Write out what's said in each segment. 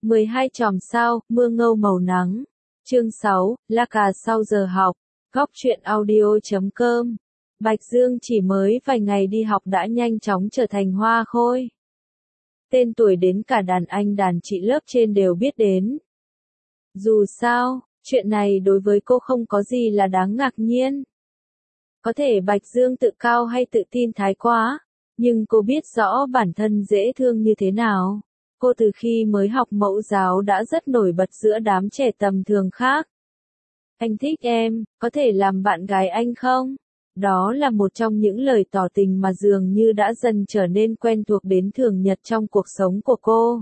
12 chòm sao, mưa ngâu màu nắng. Chương 6, la cà sau giờ học. Góc truyện audio.com. Bạch Dương chỉ mới vài ngày đi học đã nhanh chóng trở thành hoa khôi. Tên tuổi đến cả đàn anh đàn chị lớp trên đều biết đến. Dù sao, chuyện này đối với cô không có gì là đáng ngạc nhiên. Có thể Bạch Dương tự cao hay tự tin thái quá, nhưng cô biết rõ bản thân dễ thương như thế nào. Cô từ khi mới học mẫu giáo đã rất nổi bật giữa đám trẻ tầm thường khác. Anh thích em, có thể làm bạn gái anh không? Đó là một trong những lời tỏ tình mà dường như đã dần trở nên quen thuộc đến thường nhật trong cuộc sống của cô.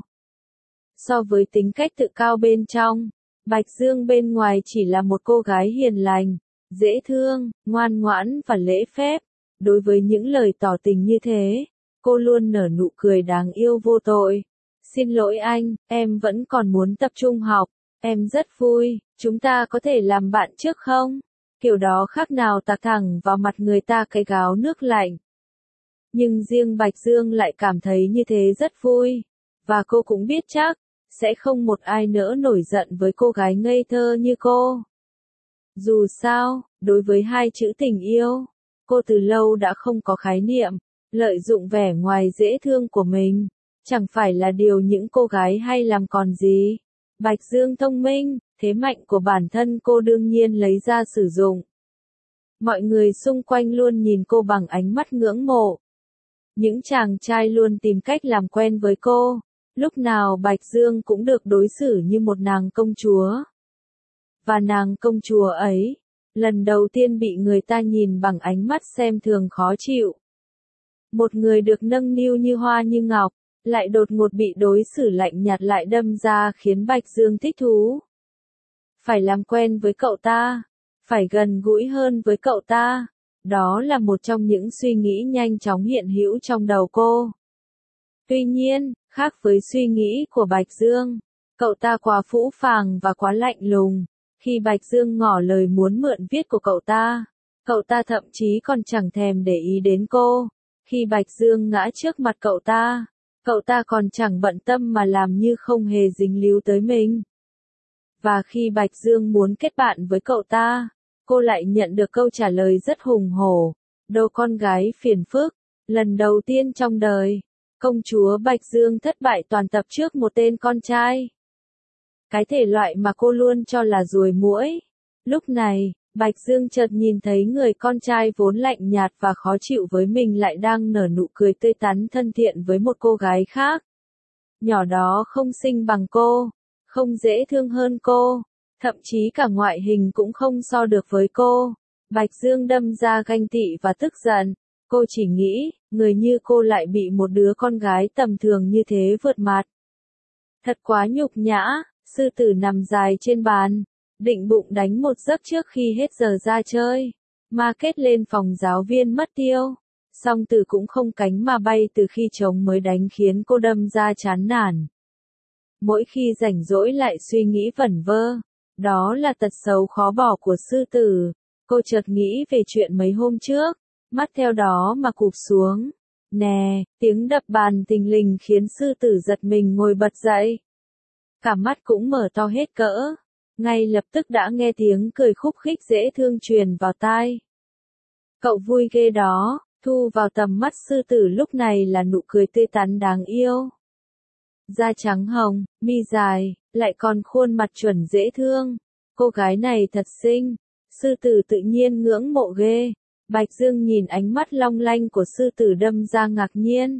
So với tính cách tự cao bên trong, Bạch Dương bên ngoài chỉ là một cô gái hiền lành, dễ thương, ngoan ngoãn và lễ phép. Đối với những lời tỏ tình như thế, cô luôn nở nụ cười đáng yêu vô tội. Xin lỗi anh, em vẫn còn muốn tập trung học, em rất vui, chúng ta có thể làm bạn trước không? Kiểu đó khác nào tạt thẳng vào mặt người ta cái gáo nước lạnh. Nhưng riêng Bạch Dương lại cảm thấy như thế rất vui, và cô cũng biết chắc, sẽ không một ai nỡ nổi giận với cô gái ngây thơ như cô. Dù sao, đối với hai chữ tình yêu, cô từ lâu đã không có khái niệm, lợi dụng vẻ ngoài dễ thương của mình, chẳng phải là điều những cô gái hay làm còn gì. Bạch Dương thông minh, thế mạnh của bản thân cô đương nhiên lấy ra sử dụng. Mọi người xung quanh luôn nhìn cô bằng ánh mắt ngưỡng mộ. Những chàng trai luôn tìm cách làm quen với cô, lúc nào Bạch Dương cũng được đối xử như một nàng công chúa. Và nàng công chúa ấy, lần đầu tiên bị người ta nhìn bằng ánh mắt xem thường khó chịu. Một người được nâng niu như hoa như ngọc, lại đột ngột bị đối xử lạnh nhạt lại đâm ra khiến Bạch Dương thích thú. Phải làm quen với cậu ta, phải gần gũi hơn với cậu ta, đó là một trong những suy nghĩ nhanh chóng hiện hữu trong đầu cô. Tuy nhiên, khác với suy nghĩ của Bạch Dương, cậu ta quá phũ phàng và quá lạnh lùng. Khi Bạch Dương ngỏ lời muốn mượn viết của cậu ta thậm chí còn chẳng thèm để ý đến cô. Khi Bạch Dương ngã trước mặt cậu ta còn chẳng bận tâm mà làm như không hề dính líu tới mình. Và khi Bạch Dương muốn kết bạn với cậu ta, cô lại nhận được câu trả lời rất hùng hổ. Đồ con gái phiền phức, lần đầu tiên trong đời, công chúa Bạch Dương thất bại toàn tập trước một tên con trai. Cái thể loại mà cô luôn cho là ruồi muỗi. Lúc này, Bạch Dương chợt nhìn thấy người con trai vốn lạnh nhạt và khó chịu với mình lại đang nở nụ cười tươi tắn thân thiện với một cô gái khác. Nhỏ đó không xinh bằng cô, không dễ thương hơn cô, thậm chí cả ngoại hình cũng không so được với cô. Bạch Dương đâm ra ganh tị và tức giận. Cô chỉ nghĩ, người như cô lại bị một đứa con gái tầm thường như thế vượt mặt. Thật quá nhục nhã. Sư tử nằm dài trên bàn, định bụng đánh một giấc trước khi hết giờ ra chơi. Ma kết lên phòng giáo viên mất tiêu. Song tử cũng không cánh mà bay từ khi chồng mới đánh khiến cô đâm ra chán nản. Mỗi khi rảnh rỗi lại suy nghĩ vẩn vơ. Đó là tật xấu khó bỏ của sư tử. Cô chợt nghĩ về chuyện mấy hôm trước. Mắt theo đó mà cụp xuống. Nè, tiếng đập bàn thình lình khiến sư tử giật mình ngồi bật dậy. Cả mắt cũng mở to hết cỡ. Ngay lập tức đã nghe tiếng cười khúc khích dễ thương truyền vào tai. Cậu vui ghê đó, thu vào tầm mắt sư tử lúc này là nụ cười tươi tắn đáng yêu. Da trắng hồng, mi dài, lại còn khuôn mặt chuẩn dễ thương. Cô gái này thật xinh, sư tử tự nhiên ngưỡng mộ ghê. Bạch Dương nhìn ánh mắt long lanh của sư tử đâm ra ngạc nhiên.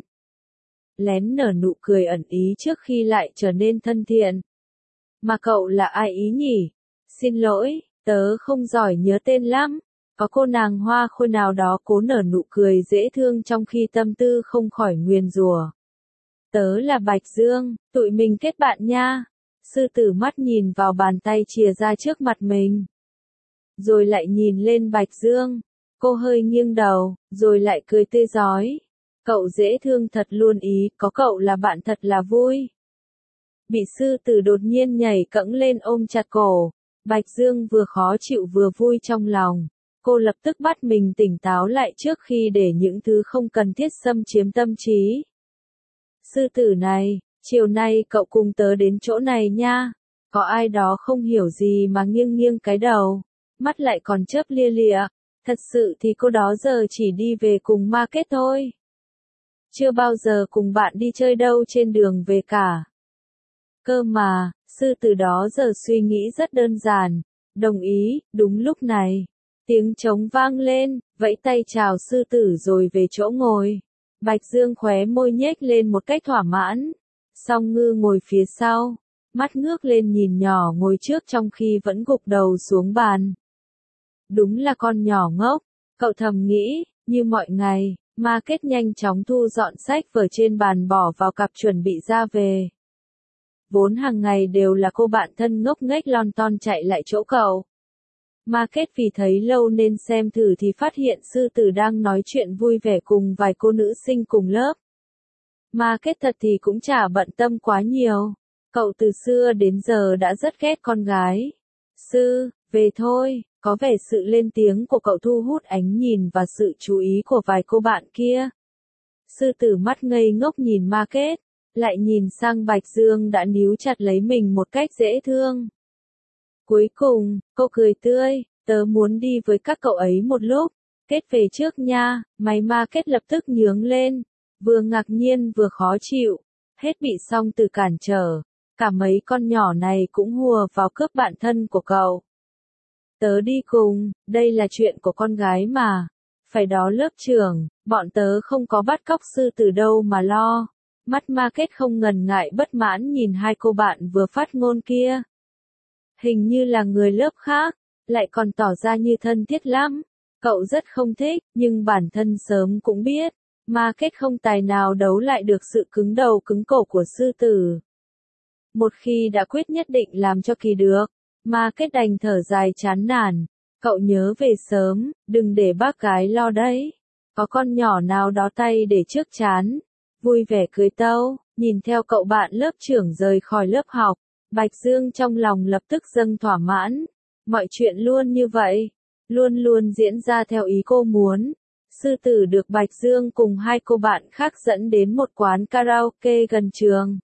Lén nở nụ cười ẩn ý trước khi lại trở nên thân thiện. Mà cậu là ai ý nhỉ? Xin lỗi, tớ không giỏi nhớ tên lắm. Có cô nàng hoa khôi nào đó cố nở nụ cười dễ thương trong khi tâm tư không khỏi nguyền rủa. Tớ là Bạch Dương, tụi mình kết bạn nha. Sư tử mắt nhìn vào bàn tay chìa ra trước mặt mình. Rồi lại nhìn lên Bạch Dương. Cô hơi nghiêng đầu, rồi lại cười tươi rói. Cậu dễ thương thật luôn ý, có cậu là bạn thật là vui. Bị sư tử đột nhiên nhảy cẫng lên ôm chặt cổ. Bạch Dương vừa khó chịu vừa vui trong lòng. Cô lập tức bắt mình tỉnh táo lại trước khi để những thứ không cần thiết xâm chiếm tâm trí. Sư tử này, Chiều nay cậu cùng tớ đến chỗ này nha. Có ai đó không hiểu gì mà nghiêng nghiêng cái đầu, mắt lại còn chớp lia lịa. Thật sự thì cô đó giờ chỉ đi về cùng market thôi. Chưa bao giờ cùng bạn đi chơi đâu trên đường về cả. Cơ mà, sư tử đó giờ suy nghĩ rất đơn giản. Đồng ý, đúng lúc này. Tiếng trống vang lên, vẫy tay chào sư tử rồi về chỗ ngồi. Bạch Dương khóe môi nhếch lên một cách thỏa mãn. Song Ngư ngồi phía sau, mắt ngước lên nhìn nhỏ ngồi trước trong khi vẫn gục đầu xuống bàn. Đúng là con nhỏ ngốc, cậu thầm nghĩ, như mọi ngày, Market nhanh chóng thu dọn sách vở trên bàn bỏ vào cặp chuẩn bị ra về. Vốn hàng ngày đều là cô bạn thân ngốc nghếch lon ton chạy lại chỗ cậu. Market vì thấy lâu nên xem thử thì phát hiện sư tử đang nói chuyện vui vẻ cùng vài cô nữ sinh cùng lớp. Market thật thì cũng chả bận tâm quá nhiều. Cậu từ xưa đến giờ đã rất ghét con gái. Sư, về thôi, có vẻ sự lên tiếng của cậu thu hút ánh nhìn và sự chú ý của vài cô bạn kia. Sư tử mắt ngây ngốc nhìn Market, lại nhìn sang Bạch Dương đã níu chặt lấy mình một cách dễ thương. Cuối cùng, cô cười tươi, tớ muốn đi với các cậu ấy một lúc, Kết về trước nha, máy Market lập tức nhướng lên, vừa ngạc nhiên vừa khó chịu, hết bị Song Tử cản trở, cả mấy con nhỏ này cũng hùa vào cướp bạn thân của cậu. Tớ đi cùng, đây là chuyện của con gái mà, phải đó lớp trưởng, bọn tớ không có bắt cóc sư tử đâu mà lo. Mắt Market không ngần ngại bất mãn nhìn hai cô bạn vừa phát ngôn kia. Hình như là người lớp khác, lại còn tỏ ra như thân thiết lắm. Cậu rất không thích, nhưng bản thân sớm cũng biết, Market không tài nào đấu lại được sự cứng đầu cứng cổ của sư tử. Một khi đã quyết nhất định làm cho kỳ được, Market đành thở dài chán nản. Cậu nhớ về sớm, đừng để bác gái lo đấy. Có con nhỏ nào đó tay để trước chán. Vui vẻ cười tâu, nhìn theo cậu bạn lớp trưởng rời khỏi lớp học. Bạch Dương trong lòng lập tức dâng thỏa mãn. Mọi chuyện luôn như vậy, luôn luôn diễn ra theo ý cô muốn. Sư tử được Bạch Dương cùng hai cô bạn khác dẫn đến một quán karaoke gần trường.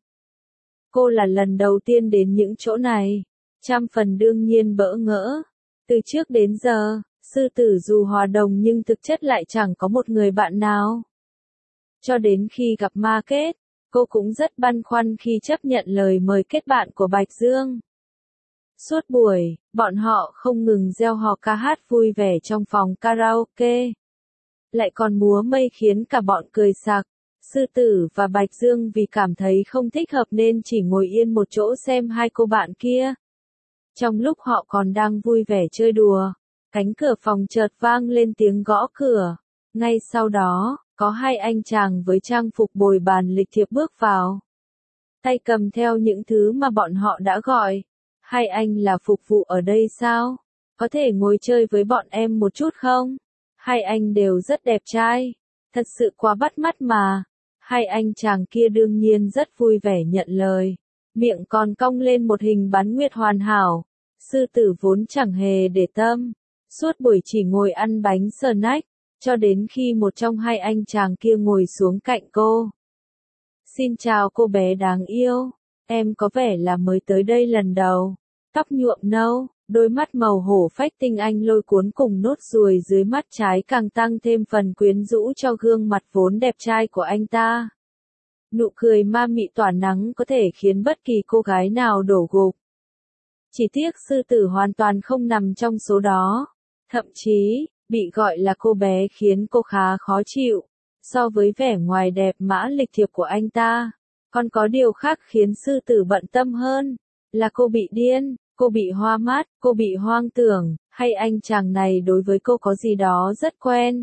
Cô là lần đầu tiên đến những chỗ này, trăm phần đương nhiên bỡ ngỡ. Từ trước đến giờ, sư tử dù hòa đồng nhưng thực chất lại chẳng có một người bạn nào. Cho đến khi gặp Market, cô cũng rất băn khoăn khi chấp nhận lời mời kết bạn của Bạch Dương. Suốt buổi, bọn họ không ngừng reo hò ca hát vui vẻ trong phòng karaoke. Lại còn múa mây khiến cả bọn cười sặc. Sư tử và Bạch Dương vì cảm thấy không thích hợp nên chỉ ngồi yên một chỗ xem hai cô bạn kia. Trong lúc họ còn đang vui vẻ chơi đùa, cánh cửa phòng chợt vang lên tiếng gõ cửa. Ngay sau đó, có hai anh chàng với trang phục bồi bàn lịch thiệp bước vào. Tay cầm theo những thứ mà bọn họ đã gọi. Hai anh là phục vụ ở đây sao? Có thể ngồi chơi với bọn em một chút không? Hai anh đều rất đẹp trai. Thật sự quá bắt mắt mà. Hai anh chàng kia đương nhiên rất vui vẻ nhận lời. Miệng còn cong lên một hình bán nguyệt hoàn hảo. Sư tử vốn chẳng hề để tâm. Suốt buổi chỉ ngồi ăn bánh snack, cho đến khi một trong hai anh chàng kia ngồi xuống cạnh cô. Xin chào cô bé đáng yêu. Em có vẻ là mới tới đây lần đầu. Tóc nhuộm nâu, đôi mắt màu hổ phách tinh anh lôi cuốn cùng nốt ruồi dưới mắt trái càng tăng thêm phần quyến rũ cho gương mặt vốn đẹp trai của anh ta. Nụ cười ma mị tỏa nắng có thể khiến bất kỳ cô gái nào đổ gục. Chỉ tiếc sư tử hoàn toàn không nằm trong số đó. Thậm chí, bị gọi là cô bé khiến cô khá khó chịu. So với vẻ ngoài đẹp mã lịch thiệp của anh ta, còn có điều khác khiến sư tử bận tâm hơn. Là cô bị điên, cô bị hoa mắt, cô bị hoang tưởng, hay anh chàng này đối với cô có gì đó rất quen.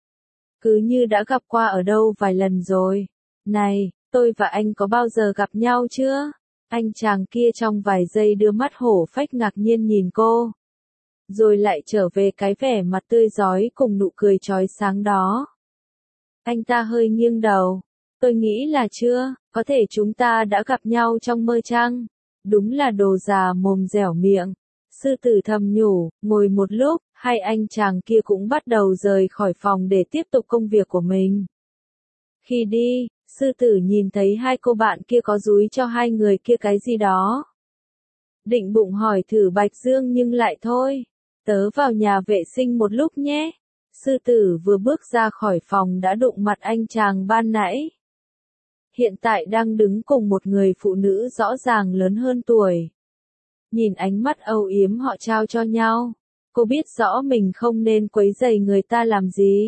Cứ như đã gặp qua ở đâu vài lần rồi. Này, tôi và anh có bao giờ gặp nhau chưa? Anh chàng kia trong vài giây đưa mắt hổ phách ngạc nhiên nhìn cô. Rồi lại trở về cái vẻ mặt tươi rói cùng nụ cười chói sáng đó. Anh ta hơi nghiêng đầu. Tôi nghĩ là chưa, có thể chúng ta đã gặp nhau trong mơ chăng? Đúng là đồ già mồm dẻo miệng. Sư tử thầm nhủ, ngồi một lúc, hai anh chàng kia cũng bắt đầu rời khỏi phòng để tiếp tục công việc của mình. Khi đi, Sư tử nhìn thấy hai cô bạn kia có dúi cho hai người kia cái gì đó. Định bụng hỏi thử Bạch Dương nhưng lại thôi. Tớ vào nhà vệ sinh một lúc nhé. Sư tử vừa bước ra khỏi phòng đã đụng mặt anh chàng ban nãy. Hiện tại đang đứng cùng một người phụ nữ rõ ràng lớn hơn tuổi. Nhìn ánh mắt âu yếm họ trao cho nhau. Cô biết rõ mình không nên quấy rầy người ta làm gì.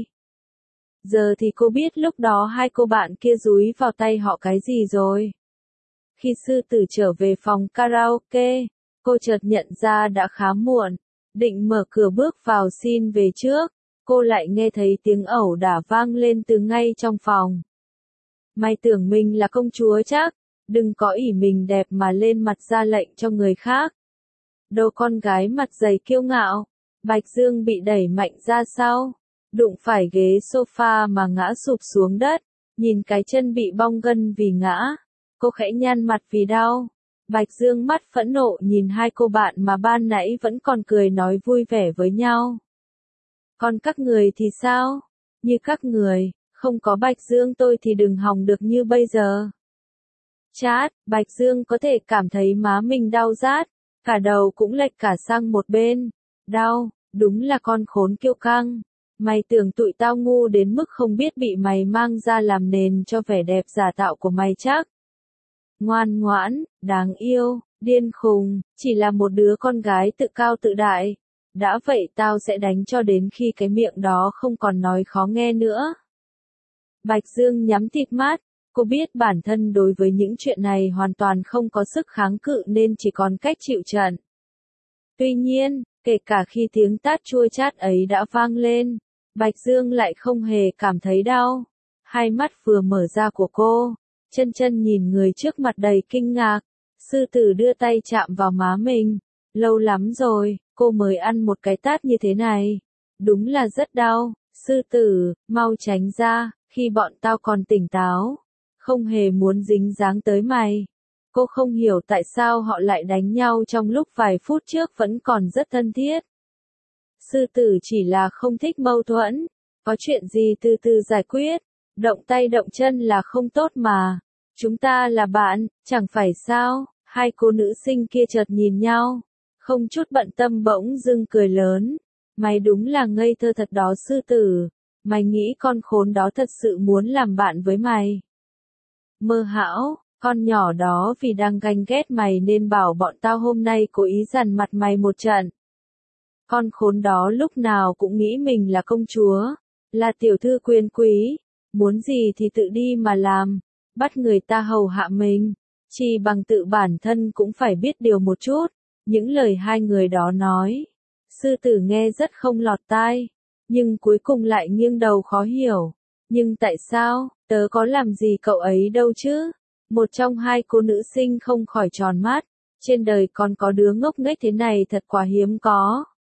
Giờ thì cô biết lúc đó hai cô bạn kia dúi vào tay họ cái gì rồi. Khi sư tử trở về phòng karaoke, cô chợt nhận ra đã khá muộn. Định mở cửa bước vào xin về trước, cô lại nghe thấy tiếng ẩu đả vang lên từ ngay trong phòng. Mày tưởng mình là công chúa chắc, đừng có ỷ mình đẹp mà lên mặt ra lệnh cho người khác. Đâu con gái mặt dày kiêu ngạo, Bạch Dương bị đẩy mạnh ra sau, đụng phải ghế sofa mà ngã sụp xuống đất, nhìn cái chân bị bong gân vì ngã. Cô khẽ nhăn mặt vì đau. Bạch Dương mắt phẫn nộ nhìn hai cô bạn mà ban nãy vẫn còn cười nói vui vẻ với nhau. Còn các người thì sao? Như các người, không có Bạch Dương tôi thì đừng hòng được như bây giờ. Chát, Bạch Dương có thể cảm thấy má mình đau rát, cả đầu cũng lệch cả sang một bên. Đau, đúng là con khốn kiêu căng. Mày tưởng tụi tao ngu đến mức không biết bị mày mang ra làm nền cho vẻ đẹp giả tạo của mày chắc. Ngoan ngoãn, đáng yêu, điên khùng, chỉ là một đứa con gái tự cao tự đại. Đã vậy tao sẽ đánh cho đến khi cái miệng đó không còn nói khó nghe nữa. Bạch Dương nhắm tịt mắt, cô biết bản thân đối với những chuyện này hoàn toàn không có sức kháng cự nên chỉ còn cách chịu trận. Tuy nhiên, kể cả khi tiếng tát chua chát ấy đã vang lên, Bạch Dương lại không hề cảm thấy đau. Hai mắt vừa mở ra của cô, chân chân nhìn người trước mặt đầy kinh ngạc. Sư tử đưa tay chạm vào má mình. Lâu lắm rồi, cô mới ăn một cái tát như thế này. Đúng là rất đau. Sư tử, mau tránh ra, khi bọn tao còn tỉnh táo. Không hề muốn dính dáng tới mày. Cô không hiểu tại sao họ lại đánh nhau trong lúc vài phút trước vẫn còn rất thân thiết. Sư tử chỉ là không thích mâu thuẫn. Có chuyện gì từ từ giải quyết. Động tay động chân là không tốt mà. Chúng ta là bạn, chẳng phải sao? Hai cô nữ sinh kia chợt nhìn nhau. Không chút bận tâm bỗng dưng cười lớn. Mày đúng là ngây thơ thật đó sư tử. Mày nghĩ con khốn đó thật sự muốn làm bạn với mày. Mơ hão, con nhỏ đó vì đang ganh ghét mày nên bảo bọn tao hôm nay cố ý dằn mặt mày một trận. Con khốn đó lúc nào cũng nghĩ mình là công chúa, là tiểu thư quyền quý, muốn gì thì tự đi mà làm, bắt người ta hầu hạ mình, chỉ bằng tự bản thân cũng phải biết điều một chút. Những lời hai người đó nói, sư tử nghe rất không lọt tai, nhưng cuối cùng lại nghiêng đầu khó hiểu. Nhưng tại sao, tớ có làm gì cậu ấy đâu chứ? Một trong hai cô nữ sinh không khỏi tròn mắt, trên đời còn có đứa ngốc nghếch thế này thật quá hiếm có.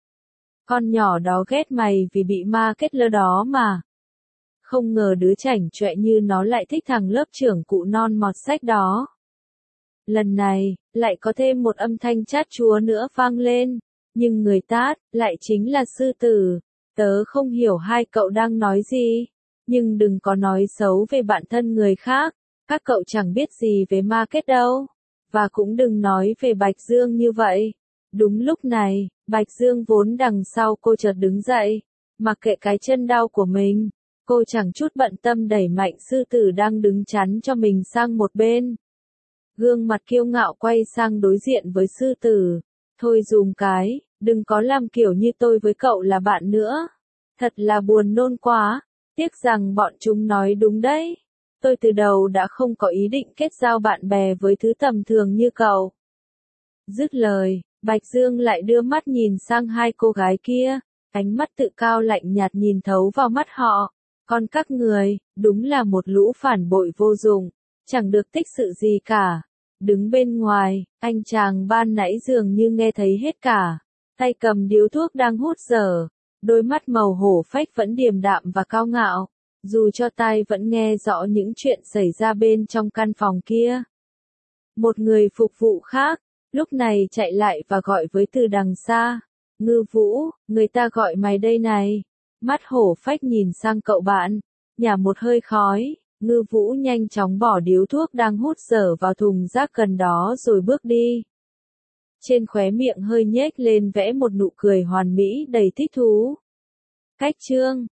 Con nhỏ đó ghét mày vì bị ma kết lơ đó mà. Không ngờ đứa chảnh chọe như nó lại thích thằng lớp trưởng cụ non mọt sách đó. Lần này, lại có thêm một âm thanh chát chúa nữa vang lên, nhưng người tát, lại chính là sư tử. Tớ không hiểu hai cậu đang nói gì, nhưng đừng có nói xấu về bản thân người khác, các cậu chẳng biết gì về ma kết đâu, và cũng đừng nói về Bạch Dương như vậy. Đúng lúc này, Bạch Dương vốn đằng sau cô chợt đứng dậy, mặc kệ cái chân đau của mình, cô chẳng chút bận tâm đẩy mạnh sư tử đang đứng chắn cho mình sang một bên. Gương mặt kiêu ngạo quay sang đối diện với sư tử. Thôi dùm cái, đừng có làm kiểu như tôi với cậu là bạn nữa. Thật là buồn nôn quá, tiếc rằng bọn chúng nói đúng đấy. Tôi từ đầu đã không có ý định kết giao bạn bè với thứ tầm thường như cậu. Dứt lời, Bạch Dương lại đưa mắt nhìn sang hai cô gái kia, ánh mắt tự cao lạnh nhạt nhìn thấu vào mắt họ. Còn các người, đúng là một lũ phản bội vô dụng, chẳng được tích sự gì cả. Đứng bên ngoài, anh chàng ban nãy dường như nghe thấy hết cả, tay cầm điếu thuốc đang hút dở, đôi mắt màu hổ phách vẫn điềm đạm và cao ngạo, dù cho tai vẫn nghe rõ những chuyện xảy ra bên trong căn phòng kia. Một người phục vụ khác, lúc này chạy lại và gọi với từ đằng xa, Ngư Vũ, người ta gọi mày đây này. Mắt hổ phách nhìn sang cậu bạn, nhả một hơi khói, Ngư Vũ nhanh chóng bỏ điếu thuốc đang hút dở vào thùng rác gần đó rồi bước đi. Trên khóe miệng hơi nhếch lên vẽ một nụ cười hoàn mỹ đầy thích thú. Cách chương